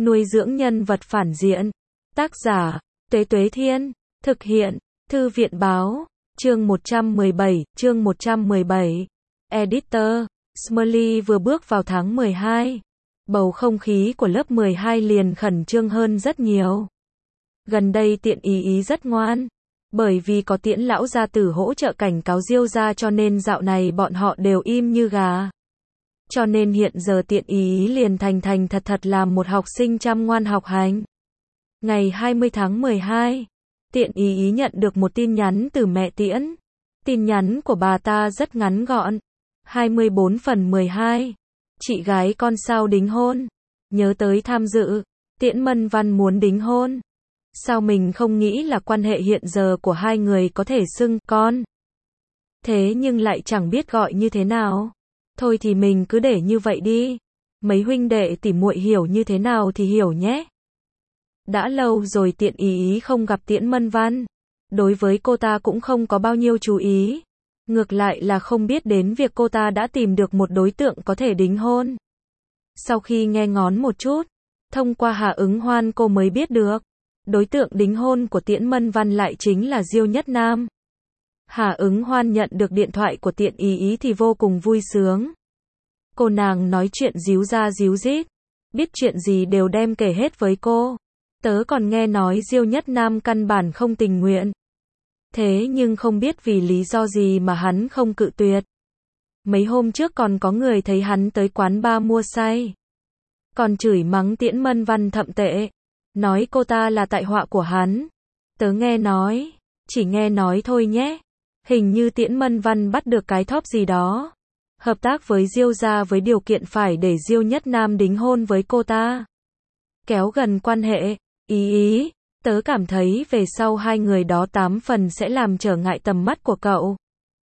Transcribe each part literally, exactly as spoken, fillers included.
Nuôi dưỡng nhân vật phản diện. Tác giả, Tuế Tuế Thiên. Thực hiện, Thư viện Báo. Chương một trăm mười bảy, chương một trăm mười bảy. Editor, Smiley vừa bước vào tháng mười hai. Bầu không khí của lớp mười hai liền khẩn trương hơn rất nhiều. Gần đây Tiện Ý Ý rất ngoan. Bởi vì có Tiễn lão gia tử hỗ trợ cảnh cáo Diêu gia cho nên dạo này bọn họ đều im như gà. Cho nên hiện giờ Tiện Ý Ý liền thành thành thật thật làm một học sinh chăm ngoan học hành. Ngày hai mươi tháng mười hai, Tiện Ý Ý nhận được một tin nhắn từ mẹ Tiễn. Tin nhắn của bà ta rất ngắn gọn. hai mươi bốn phần mười hai. Chị gái con sao đính hôn? Nhớ tới tham dự. Tiễn Mân Văn muốn đính hôn. Sao mình không nghĩ là quan hệ hiện giờ của hai người có thể xưng con? Thế nhưng lại chẳng biết gọi như thế nào. Thôi thì mình cứ để như vậy đi. Mấy huynh đệ tỉ muội hiểu như thế nào thì hiểu nhé. Đã lâu rồi Tiện Ý Ý không gặp Tiễn Mân Văn. Đối với cô ta cũng không có bao nhiêu chú ý. Ngược lại là không biết đến việc cô ta đã tìm được một đối tượng có thể đính hôn. Sau khi nghe ngóng một chút, thông qua Hà Ứng Hoan cô mới biết được. Đối tượng đính hôn của Tiễn Mân Văn lại chính là Diêu Nhất Nam. Hà Ứng Hoan nhận được điện thoại của Tiện Ý Ý thì vô cùng vui sướng. Cô nàng nói chuyện díu ra díu dít. Biết chuyện gì đều đem kể hết với cô. Tớ còn nghe nói Diêu Nhất Nam căn bản không tình nguyện. Thế nhưng không biết vì lý do gì mà hắn không cự tuyệt. Mấy hôm trước còn có người thấy hắn tới quán bar mua say. Còn chửi mắng Tiễn Mân Văn thậm tệ. Nói cô ta là tại họa của hắn. Tớ nghe nói. Chỉ nghe nói thôi nhé. Hình như Tiễn Mân Văn bắt được cái thóp gì đó. Hợp tác với Diêu gia với điều kiện phải để Diêu Nhất Nam đính hôn với cô ta. Kéo gần quan hệ. Ý ý. Tớ cảm thấy về sau hai người đó tám phần sẽ làm trở ngại tầm mắt của cậu.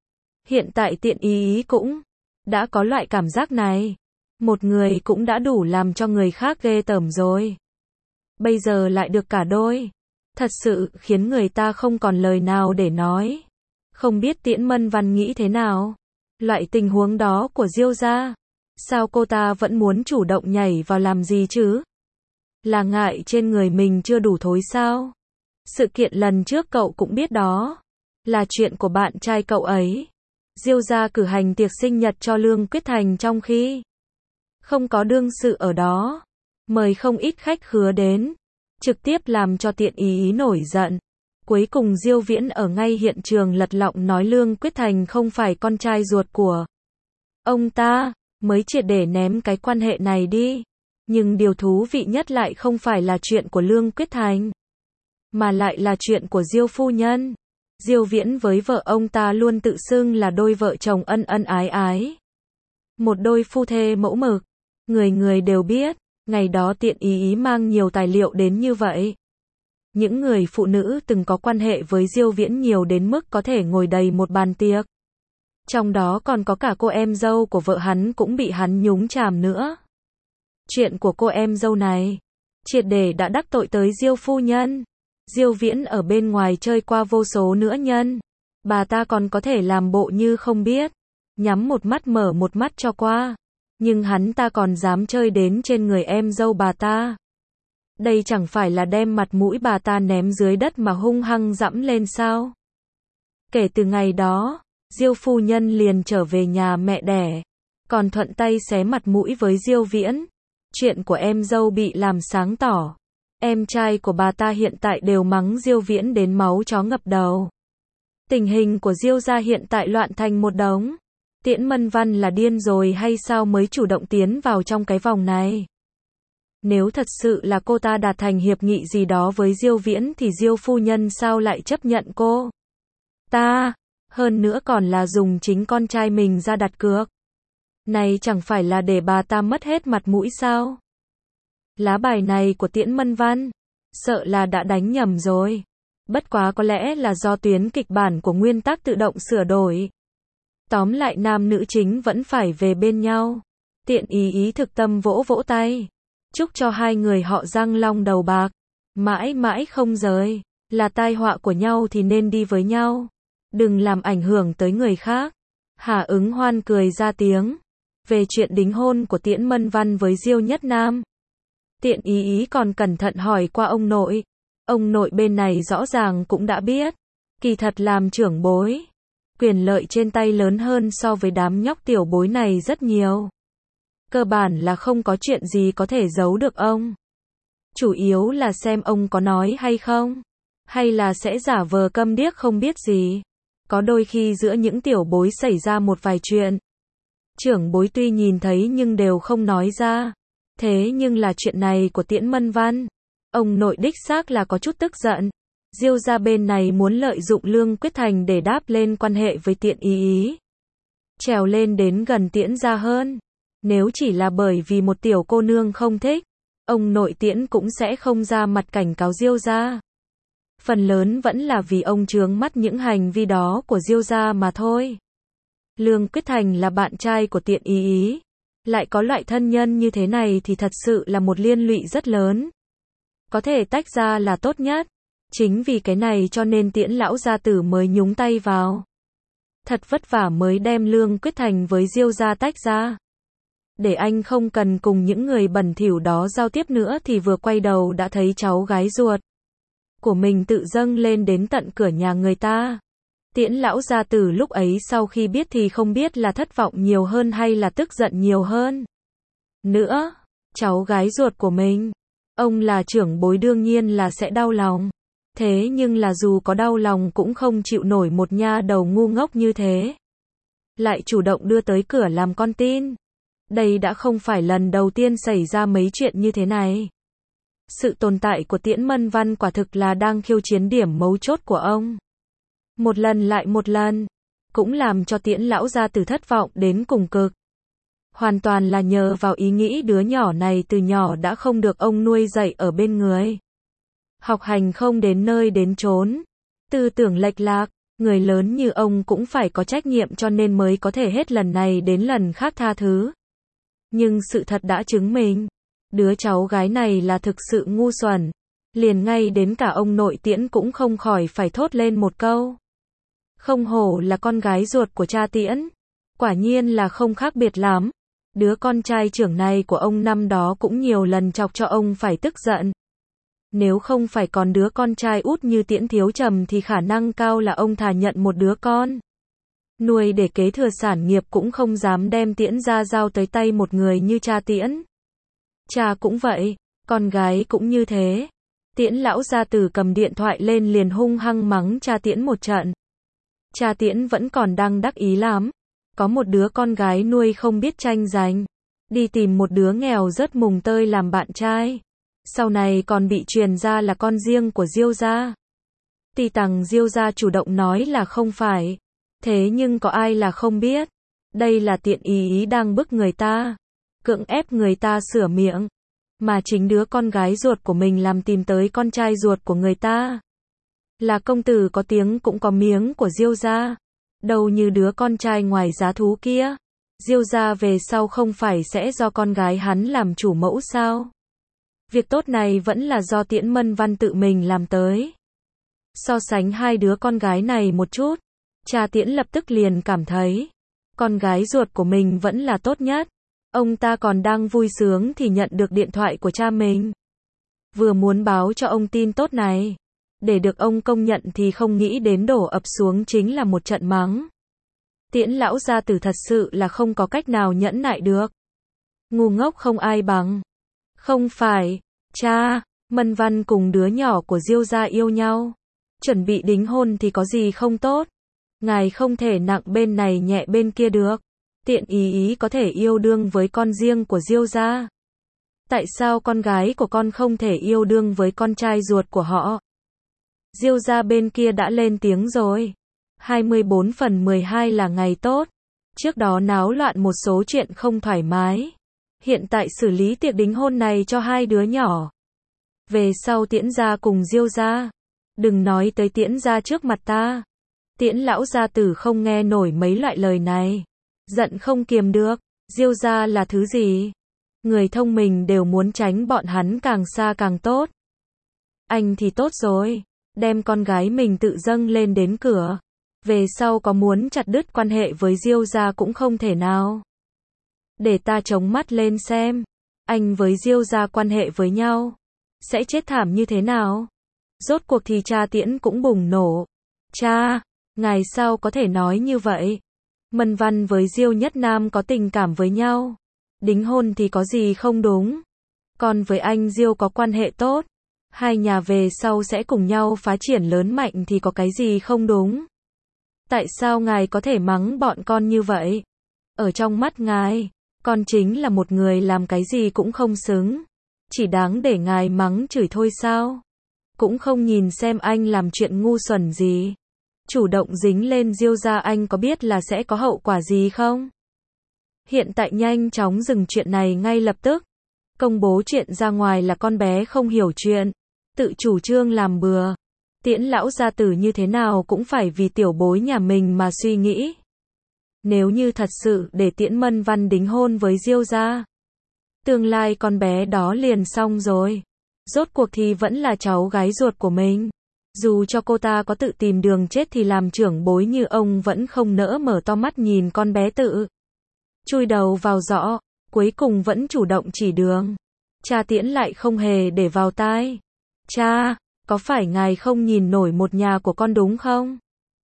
Hiện tại Tiện Ý Ý cũng đã có loại cảm giác này. Một người cũng đã đủ làm cho người khác ghê tởm rồi. Bây giờ lại được cả đôi. Thật sự khiến người ta không còn lời nào để nói. Không biết Tiễn Mân Văn nghĩ thế nào. Loại tình huống đó của Diêu gia. Sao cô ta vẫn muốn chủ động nhảy vào làm gì chứ? Là ngại trên người mình chưa đủ thối sao? Sự kiện lần trước cậu cũng biết đó. Là chuyện của bạn trai cậu ấy. Diêu gia cử hành tiệc sinh nhật cho Lương Quyết Thành trong khi không có đương sự ở đó. Mời không ít khách khứa đến. Trực tiếp làm cho Tiện Ý Ý nổi giận. Cuối cùng Diêu Viễn ở ngay hiện trường lật lọng nói Lương Quyết Thành không phải con trai ruột của ông ta. Mới triệt để ném cái quan hệ này đi. Nhưng điều thú vị nhất lại không phải là chuyện của Lương Quyết Thành. Mà lại là chuyện của Diêu phu nhân. Diêu Viễn với vợ ông ta luôn tự xưng là đôi vợ chồng ân ân ái ái. Một đôi phu thê mẫu mực. Người người đều biết. Ngày đó Tiện Ý Ý mang nhiều tài liệu đến như vậy. Những người phụ nữ từng có quan hệ với Diêu Viễn nhiều đến mức có thể ngồi đầy một bàn tiệc. Trong đó còn có cả cô em dâu của vợ hắn cũng bị hắn nhúng chàm nữa. Chuyện của cô em dâu này, triệt để đã đắc tội tới Diêu phu nhân. Diêu Viễn ở bên ngoài chơi qua vô số nữ nhân. Bà ta còn có thể làm bộ như không biết. Nhắm một mắt mở một mắt cho qua. Nhưng hắn ta còn dám chơi đến trên người em dâu bà ta. Đây chẳng phải là đem mặt mũi bà ta ném dưới đất mà hung hăng dẫm lên sao? Kể từ ngày đó, Diêu phu nhân liền trở về nhà mẹ đẻ. Còn thuận tay xé mặt mũi với Diêu Viễn. Chuyện của em dâu bị làm sáng tỏ. Em trai của bà ta hiện tại đều mắng Diêu Viễn đến máu chó ngập đầu. Tình hình của Diêu gia hiện tại loạn thành một đống. Tiễn Mân Văn là điên rồi hay sao mới chủ động tiến vào trong cái vòng này? Nếu thật sự là cô ta đạt thành hiệp nghị gì đó với Diêu Viễn thì Diêu phu nhân sao lại chấp nhận cô ta? Hơn nữa còn là dùng chính con trai mình ra đặt cược. Này chẳng phải là để bà ta mất hết mặt mũi sao? Lá bài này của Tiễn Mân Văn, sợ là đã đánh nhầm rồi. Bất quá có lẽ là do tuyến kịch bản của nguyên tắc tự động sửa đổi. Tóm lại nam nữ chính vẫn phải về bên nhau. Tiện Ý Ý thực tâm vỗ vỗ tay. Chúc cho hai người họ răng long đầu bạc. Mãi mãi không rời. Là tai họa của nhau thì nên đi với nhau. Đừng làm ảnh hưởng tới người khác. Hà Ứng Hoan cười ra tiếng. Về chuyện đính hôn của Tiễn Mân Văn với Diêu Nhất Nam. Tiện ý ý còn cẩn thận hỏi qua ông nội. Ông nội bên này rõ ràng cũng đã biết. Kỳ thật làm trưởng bối, quyền lợi trên tay lớn hơn so với đám nhóc tiểu bối này rất nhiều. Cơ bản là không có chuyện gì có thể giấu được ông. Chủ yếu là xem ông có nói hay không. Hay là sẽ giả vờ câm điếc không biết gì. Có đôi khi giữa những tiểu bối xảy ra một vài chuyện. Trưởng bối tuy nhìn thấy nhưng đều không nói ra. Thế nhưng là chuyện này của Tiễn Mân Văn. Ông nội đích xác là có chút tức giận. Diêu gia bên này muốn lợi dụng Lương Quyết Thành để đáp lên quan hệ với Tiện ý ý. Trèo lên đến gần Tiễn gia hơn. Nếu chỉ là bởi vì một tiểu cô nương không thích, ông nội Tiễn cũng sẽ không ra mặt cảnh cáo Diêu gia. Phần lớn vẫn là vì ông chướng mắt những hành vi đó của Diêu gia mà thôi. Lương Quyết Thành là bạn trai của Tiện ý ý. Lại có loại thân nhân như thế này thì thật sự là một liên lụy rất lớn. Có thể tách ra là tốt nhất. Chính vì cái này cho nên Tiễn lão gia tử mới nhúng tay vào. Thật vất vả mới đem Lương Quyết Thành với Diêu gia tách ra. Để anh không cần cùng những người bẩn thỉu đó giao tiếp nữa thì vừa quay đầu đã thấy cháu gái ruột của mình tự dâng lên đến tận cửa nhà người ta. Tiễn lão gia tử lúc ấy sau khi biết thì không biết là thất vọng nhiều hơn hay là tức giận nhiều hơn. Nữa, cháu gái ruột của mình, ông là trưởng bối đương nhiên là sẽ đau lòng. Thế nhưng là dù có đau lòng cũng không chịu nổi một nha đầu ngu ngốc như thế. Lại chủ động đưa tới cửa làm con tin. Đây đã không phải lần đầu tiên xảy ra mấy chuyện như thế này. Sự tồn tại của Tiễn Mân Văn quả thực là đang khiêu chiến điểm mấu chốt của ông. Một lần lại một lần, cũng làm cho Tiễn lão gia tử thất vọng đến cùng cực. Hoàn toàn là nhờ vào ý nghĩ đứa nhỏ này từ nhỏ đã không được ông nuôi dạy ở bên người. Học hành không đến nơi đến chốn, tư tưởng lệch lạc, người lớn như ông cũng phải có trách nhiệm cho nên mới có thể hết lần này đến lần khác tha thứ. Nhưng sự thật đã chứng minh, đứa cháu gái này là thực sự ngu xuẩn. Liền ngay đến cả ông nội Tiễn cũng không khỏi phải thốt lên một câu. Không hổ là con gái ruột của cha Tiễn. Quả nhiên là không khác biệt lắm. Đứa con trai trưởng này của ông năm đó cũng nhiều lần chọc cho ông phải tức giận. Nếu không phải còn đứa con trai út như Tiễn Thiếu Trầm thì khả năng cao là ông thà nhận một đứa con nuôi để kế thừa sản nghiệp cũng không dám đem Tiễn ra giao tới tay một người như cha Tiễn. Cha cũng vậy, con gái cũng như thế. Tiễn lão gia tử cầm điện thoại lên liền hung hăng mắng cha Tiễn một trận. Cha Tiễn vẫn còn đang đắc ý lắm. Có một đứa con gái nuôi không biết tranh giành. Đi tìm một đứa nghèo rớt mùng tơi làm bạn trai. Sau này còn bị truyền ra là con riêng của Diêu gia. Tuy rằng Diêu gia chủ động nói là không phải. Thế nhưng có ai là không biết. Đây là Tiện ý ý đang bức người ta. Cưỡng ép người ta sửa miệng. Mà chính đứa con gái ruột của mình làm tìm tới con trai ruột của người ta. Là công tử có tiếng cũng có miếng của Diêu gia. Đâu như đứa con trai ngoài giá thú kia. Diêu gia về sau không phải sẽ do con gái hắn làm chủ mẫu sao? Việc tốt này vẫn là do Tiễn Mân Văn tự mình làm tới. So sánh hai đứa con gái này một chút, cha Tiễn lập tức liền cảm thấy, con gái ruột của mình vẫn là tốt nhất. Ông ta còn đang vui sướng thì nhận được điện thoại của cha mình. Vừa muốn báo cho ông tin tốt này. Để được ông công nhận thì không nghĩ đến đổ ập xuống chính là một trận mắng. Tiễn lão gia tử thật sự là không có cách nào nhẫn nại được. Ngu ngốc không ai bằng. Không phải, cha, Mân Văn cùng đứa nhỏ của Diêu gia yêu nhau. Chuẩn bị đính hôn thì có gì không tốt. Ngài không thể nặng bên này nhẹ bên kia được. Tiện ý ý có thể yêu đương với con riêng của Diêu gia. Tại sao con gái của con không thể yêu đương với con trai ruột của họ? Diêu gia bên kia đã lên tiếng rồi. hai mươi bốn phần mười hai là ngày tốt. Trước đó náo loạn một số chuyện không thoải mái. Hiện tại xử lý tiệc đính hôn này cho hai đứa nhỏ. Về sau Tiễn gia cùng Diêu gia. Đừng nói tới Tiễn gia trước mặt ta. Tiễn lão gia tử không nghe nổi mấy loại lời này. Giận không kiềm được. Diêu gia là thứ gì? Người thông minh đều muốn tránh bọn hắn càng xa càng tốt. Anh thì tốt rồi. Đem con gái mình tự dâng lên đến cửa. Về sau có muốn chặt đứt quan hệ với Diêu gia cũng không thể nào. Để ta chống mắt lên xem. anh với Diêu gia quan hệ với nhau, sẽ chết thảm như thế nào? Rốt cuộc thì cha Tiễn cũng bùng nổ. Cha, ngài sao có thể nói như vậy? Mân Văn với Diêu Nhất Nam có tình cảm với nhau. Đính hôn thì có gì không đúng? Còn với anh Diêu có quan hệ tốt. Hai nhà về sau sẽ cùng nhau phá triển lớn mạnh thì có cái gì không đúng? Tại sao ngài có thể mắng bọn con như vậy? Ở trong mắt ngài, con chính là một người làm cái gì cũng không xứng. Chỉ đáng để ngài mắng chửi thôi sao? Cũng không nhìn xem anh làm chuyện ngu xuẩn gì. Chủ động dính lên Diêu gia, anh có biết là sẽ có hậu quả gì không? Hiện tại nhanh chóng dừng chuyện này ngay lập tức. Công bố chuyện ra ngoài là con bé không hiểu chuyện, tự chủ trương làm bừa. Tiễn lão gia tử như thế nào cũng phải vì tiểu bối nhà mình mà suy nghĩ. Nếu như thật sự để Tiễn Mân Văn đính hôn với Diêu gia, tương lai con bé đó liền xong rồi. Rốt cuộc thì vẫn là cháu gái ruột của mình. Dù cho cô ta có tự tìm đường chết thì làm trưởng bối như ông vẫn không nỡ mở to mắt nhìn con bé tự chui đầu vào giỏ, cuối cùng vẫn chủ động chỉ đường. Cha Tiễn lại không hề để vào tai. Cha, có phải ngài không nhìn nổi một nhà của con đúng không?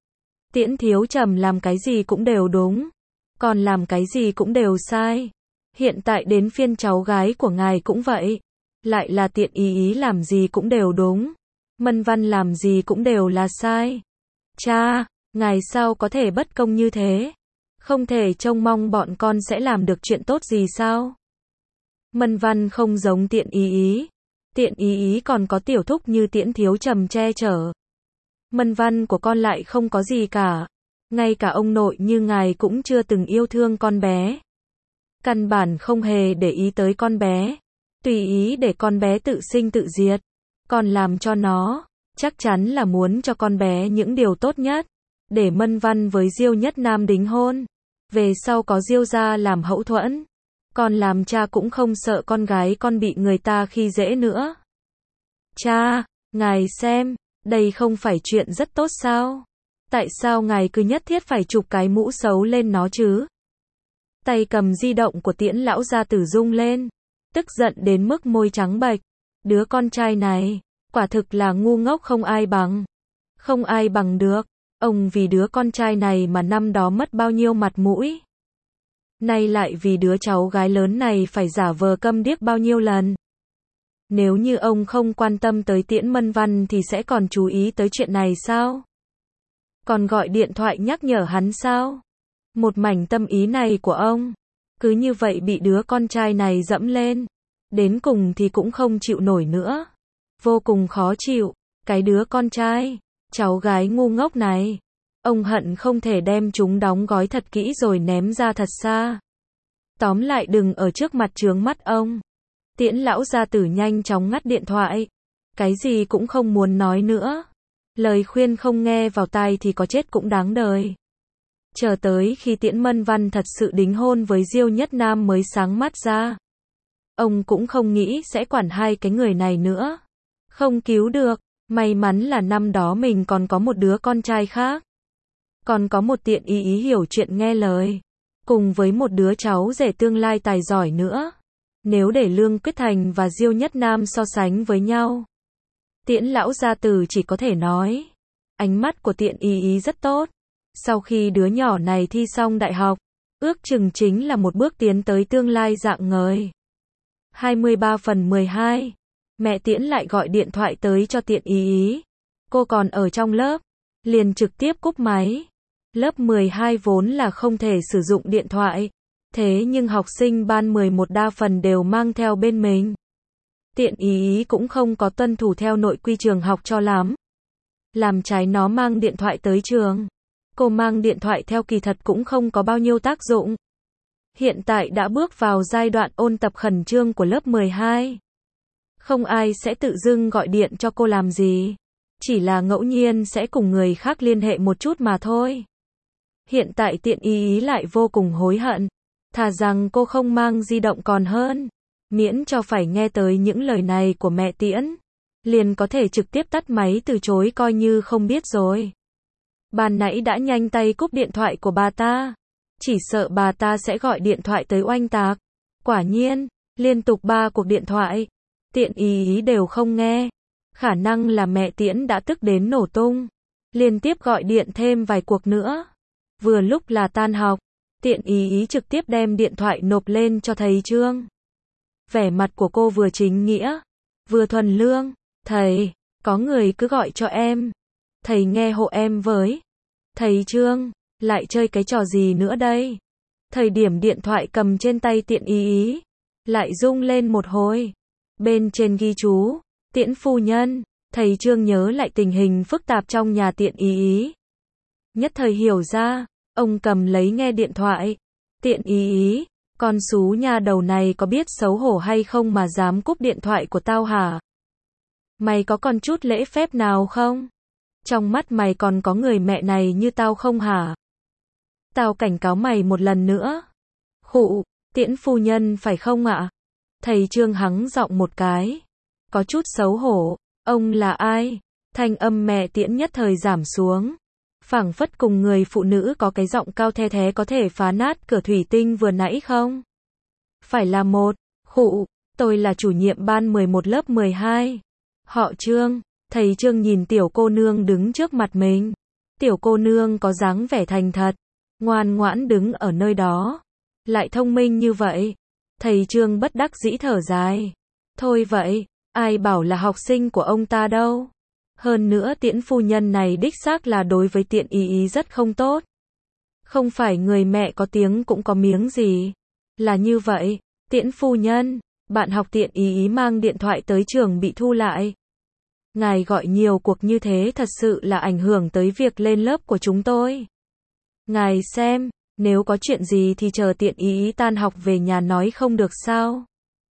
Tiễn Thiếu Trầm làm cái gì cũng đều đúng, còn làm cái gì cũng đều sai. Hiện tại đến phiên cháu gái của ngài cũng vậy. Lại là Tiện Ý Ý làm gì cũng đều đúng, Mân Văn làm gì cũng đều là sai. Cha, ngài sao có thể bất công như thế? Không thể trông mong bọn con sẽ làm được chuyện tốt gì sao? Mân Văn không giống Tiện Ý Ý. Tiện Ý Ý còn có tiểu thúc như Tiễn Thiếu Trầm che chở. Mân Văn của con lại không có gì cả. Ngay cả ông nội như ngài cũng chưa từng yêu thương con bé. Căn bản không hề để ý tới con bé. Tùy ý để con bé tự sinh tự diệt. Còn làm cho nó, chắc chắn là muốn cho con bé những điều tốt nhất. Để Mân Văn với Diêu Nhất Nam đính hôn. Về sau có Diêu gia làm hậu thuẫn. Còn làm cha cũng không sợ con gái con bị người ta khi dễ nữa. Cha, ngài xem, đây không phải chuyện rất tốt sao? Tại sao ngài cứ nhất thiết phải chụp cái mũ xấu lên nó chứ? Tay cầm di động của Tiễn lão gia tử rung lên, tức giận đến mức môi trắng bệch. Đứa con trai này, quả thực là ngu ngốc không ai bằng. Không ai bằng được. Ông vì đứa con trai này mà năm đó mất bao nhiêu mặt mũi. Nay lại vì đứa cháu gái lớn này phải giả vờ câm điếc bao nhiêu lần. Nếu như ông không quan tâm tới Tiễn Mân Văn thì sẽ còn chú ý tới chuyện này sao? Còn gọi điện thoại nhắc nhở hắn sao? Một mảnh tâm ý này của ông, cứ như vậy bị đứa con trai này dẫm lên. Đến cùng thì cũng không chịu nổi nữa. Vô cùng khó chịu. Cái đứa con trai, cháu gái ngu ngốc này. Ông hận không thể đem chúng đóng gói thật kỹ rồi ném ra thật xa. Tóm lại đừng ở trước mặt chướng mắt ông. Tiễn lão gia tử nhanh chóng ngắt điện thoại. Cái gì cũng không muốn nói nữa. Lời khuyên không nghe vào tai thì có chết cũng đáng đời. Chờ tới khi Tiễn Mân Văn thật sự đính hôn với Diêu Nhất Nam mới sáng mắt ra. Ông cũng không nghĩ sẽ quản hai cái người này nữa. Không cứu được. May mắn là năm đó mình còn có một đứa con trai khác. Còn có một Tiện Ý Ý hiểu chuyện nghe lời. Cùng với một đứa cháu rể tương lai tài giỏi nữa. Nếu để Lương Quyết Thành và Diêu Nhất Nam so sánh với nhau, Tiễn lão gia tử chỉ có thể nói, ánh mắt của Tiện Ý Ý rất tốt. Sau khi đứa nhỏ này thi xong đại học, ước chừng chính là một bước tiến tới tương lai rạng ngời. hai mươi ba phần mười hai. Mẹ Tiễn lại gọi điện thoại tới cho Tiện Ý Ý. Cô còn ở trong lớp, liền trực tiếp cúp máy. Lớp mười hai vốn là không thể sử dụng điện thoại, thế nhưng học sinh ban mười một đa phần đều mang theo bên mình. Tiện Ý Ý cũng không có tuân thủ theo nội quy trường học cho lắm. Làm trái nó mang điện thoại tới trường. Cô mang điện thoại theo kỳ thật cũng không có bao nhiêu tác dụng. Hiện tại đã bước vào giai đoạn ôn tập khẩn trương của lớp mười hai. Không ai sẽ tự dưng gọi điện cho cô làm gì. Chỉ là ngẫu nhiên sẽ cùng người khác liên hệ một chút mà thôi. Hiện tại Tiện Ý Ý lại vô cùng hối hận. Thà rằng cô không mang di động còn hơn. Miễn cho phải nghe tới những lời này của mẹ Tiễn. Liền có thể trực tiếp tắt máy từ chối coi như không biết rồi. Ban nãy đã nhanh tay cúp điện thoại của bà ta. Chỉ sợ bà ta sẽ gọi điện thoại tới oanh tạc. Quả nhiên, Liên tục ba cuộc điện thoại. Tiện ý ý đều không nghe. Khả năng là mẹ Tiễn đã tức đến nổ tung. Liên tiếp gọi điện thêm vài cuộc nữa. Vừa lúc là tan học. Tiện ý ý trực tiếp đem điện thoại nộp lên cho thầy Trương. Vẻ mặt của cô vừa chính nghĩa, vừa thuần lương. Thầy, có người cứ gọi cho em. Thầy nghe hộ em với. Thầy Trương, lại chơi cái trò gì nữa đây? Thời điểm điện thoại cầm trên tay Tiện ý ý, lại rung lên một hồi. Bên trên ghi chú, Tiễn phu nhân. Thầy Trương nhớ lại tình hình phức tạp trong nhà Tiện ý ý. Nhất thời hiểu ra, ông cầm lấy nghe điện thoại. Tiện ý ý, con xú nha đầu này có biết xấu hổ hay không mà dám cúp điện thoại của tao hả? Mày có còn chút lễ phép nào không? Trong mắt mày còn có người mẹ này như tao không hả? Tao cảnh cáo mày một lần nữa. Khụ, Tiễn phu nhân phải không ạ? Thầy Trương hắng giọng một cái. Có chút xấu hổ. Ông là ai? Thanh âm mẹ Tiễn nhất thời giảm xuống. Phảng phất cùng người phụ nữ có cái giọng cao the thế có thể phá nát cửa thủy tinh vừa nãy không? Phải là một. Khụ, tôi là chủ nhiệm ban mười một lớp mười hai. Họ Trương. Thầy Trương nhìn tiểu cô nương đứng trước mặt mình. Tiểu cô nương có dáng vẻ thành thật, ngoan ngoãn đứng ở nơi đó. Lại thông minh như vậy. Thầy Trương bất đắc dĩ thở dài. Thôi vậy, ai bảo là học sinh của ông ta đâu. Hơn nữa Tiễn phu nhân này đích xác là đối với Tiện ý ý rất không tốt. Không phải người mẹ có tiếng cũng có miếng gì. Là như vậy, Tiễn phu nhân, bạn học Tiện ý ý mang điện thoại tới trường bị thu lại. Ngài gọi nhiều cuộc như thế thật sự là ảnh hưởng tới việc lên lớp của chúng tôi. Ngài xem, nếu có chuyện gì thì chờ Tiện ý ý tan học về nhà nói không được sao?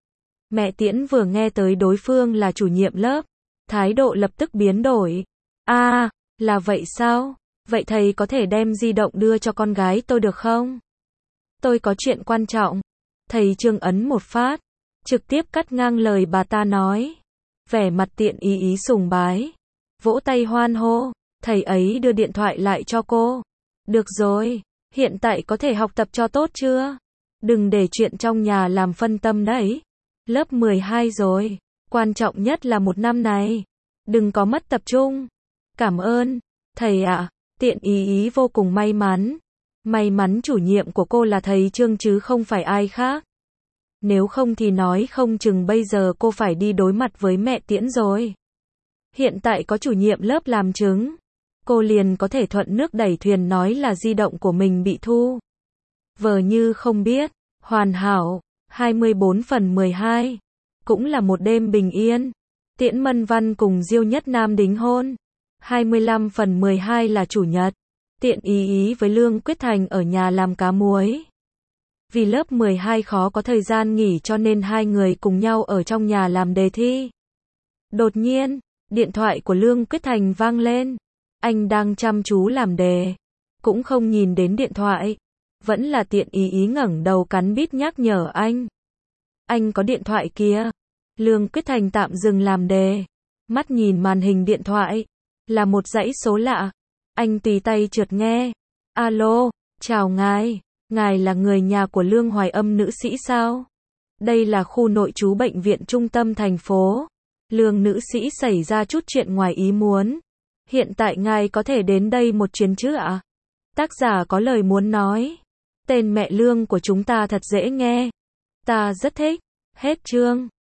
Mẹ Tiễn vừa nghe tới đối phương là chủ nhiệm lớp, thái độ lập tức biến đổi. À, là vậy sao? Vậy thầy có thể đem di động đưa cho con gái tôi được không? Tôi có chuyện quan trọng. Thầy Trương ấn một phát, trực tiếp cắt ngang lời bà ta nói. Vẻ mặt Tiện ý ý sùng bái, vỗ tay hoan hô. Thầy ấy đưa điện thoại lại cho cô. Được rồi, hiện tại có thể học tập cho tốt chưa? Đừng để chuyện trong nhà làm phân tâm đấy. Lớp mười hai rồi, quan trọng nhất là một năm này. Đừng có mất tập trung. Cảm ơn, thầy ạ. Tiện ý ý vô cùng may mắn. May mắn chủ nhiệm của cô là thầy Trương chứ không phải ai khác. Nếu không thì nói không chừng bây giờ cô phải đi đối mặt với mẹ Tiễn rồi. Hiện tại có chủ nhiệm lớp làm chứng, cô liền có thể thuận nước đẩy thuyền nói là di động của mình bị thu. Vờ như không biết. Hoàn hảo. hai mươi bốn phần mười hai. Cũng là một đêm bình yên. Tiễn Mân Văn cùng Diêu Nhất Nam đính hôn. hai mươi lăm phần mười hai là chủ nhật. Tiện ý ý với Lương Quyết Thành ở nhà làm cá muối. Vì lớp mười hai khó có thời gian nghỉ cho nên hai người cùng nhau ở trong nhà làm đề thi. Đột nhiên, điện thoại của Lương Quyết Thành vang lên. Anh đang chăm chú làm đề, cũng không nhìn đến điện thoại. Vẫn là Tiện ý ý ngẩng đầu cắn bít nhắc nhở anh. Anh có điện thoại kìa. Lương Quyết Thành tạm dừng làm đề, mắt nhìn màn hình điện thoại, là một dãy số lạ. Anh tùy tay trượt nghe. Alo, chào ngài, ngài là người nhà của Lương Hoài Âm nữ sĩ sao? Đây là khu nội trú bệnh viện trung tâm thành phố. Lương nữ sĩ xảy ra chút chuyện ngoài ý muốn. Hiện tại ngài có thể đến đây một chuyến chứ ạ? Tác giả có lời muốn nói. Tên mẹ Lương của chúng ta thật dễ nghe. Ta rất thích. Hết chương.